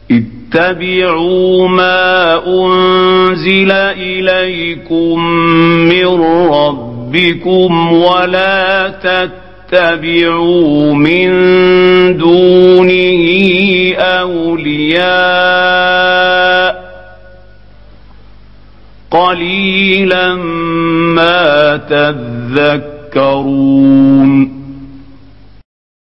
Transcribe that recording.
اتبعوا ما أنزل إليكم من ربكم ولا تتبعوا من دونه أولياء قليلا ما تذكرون